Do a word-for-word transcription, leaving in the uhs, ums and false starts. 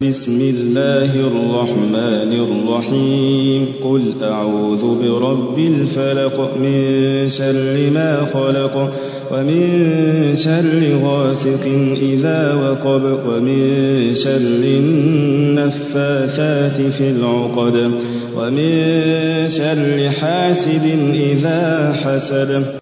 بسم الله الرحمن الرحيم قل أعوذ برب الفلق من شر ما خلق ومن شر غاسق إذا وقب ومن شر النفاثات في العقد ومن شر حاسد إذا حسد.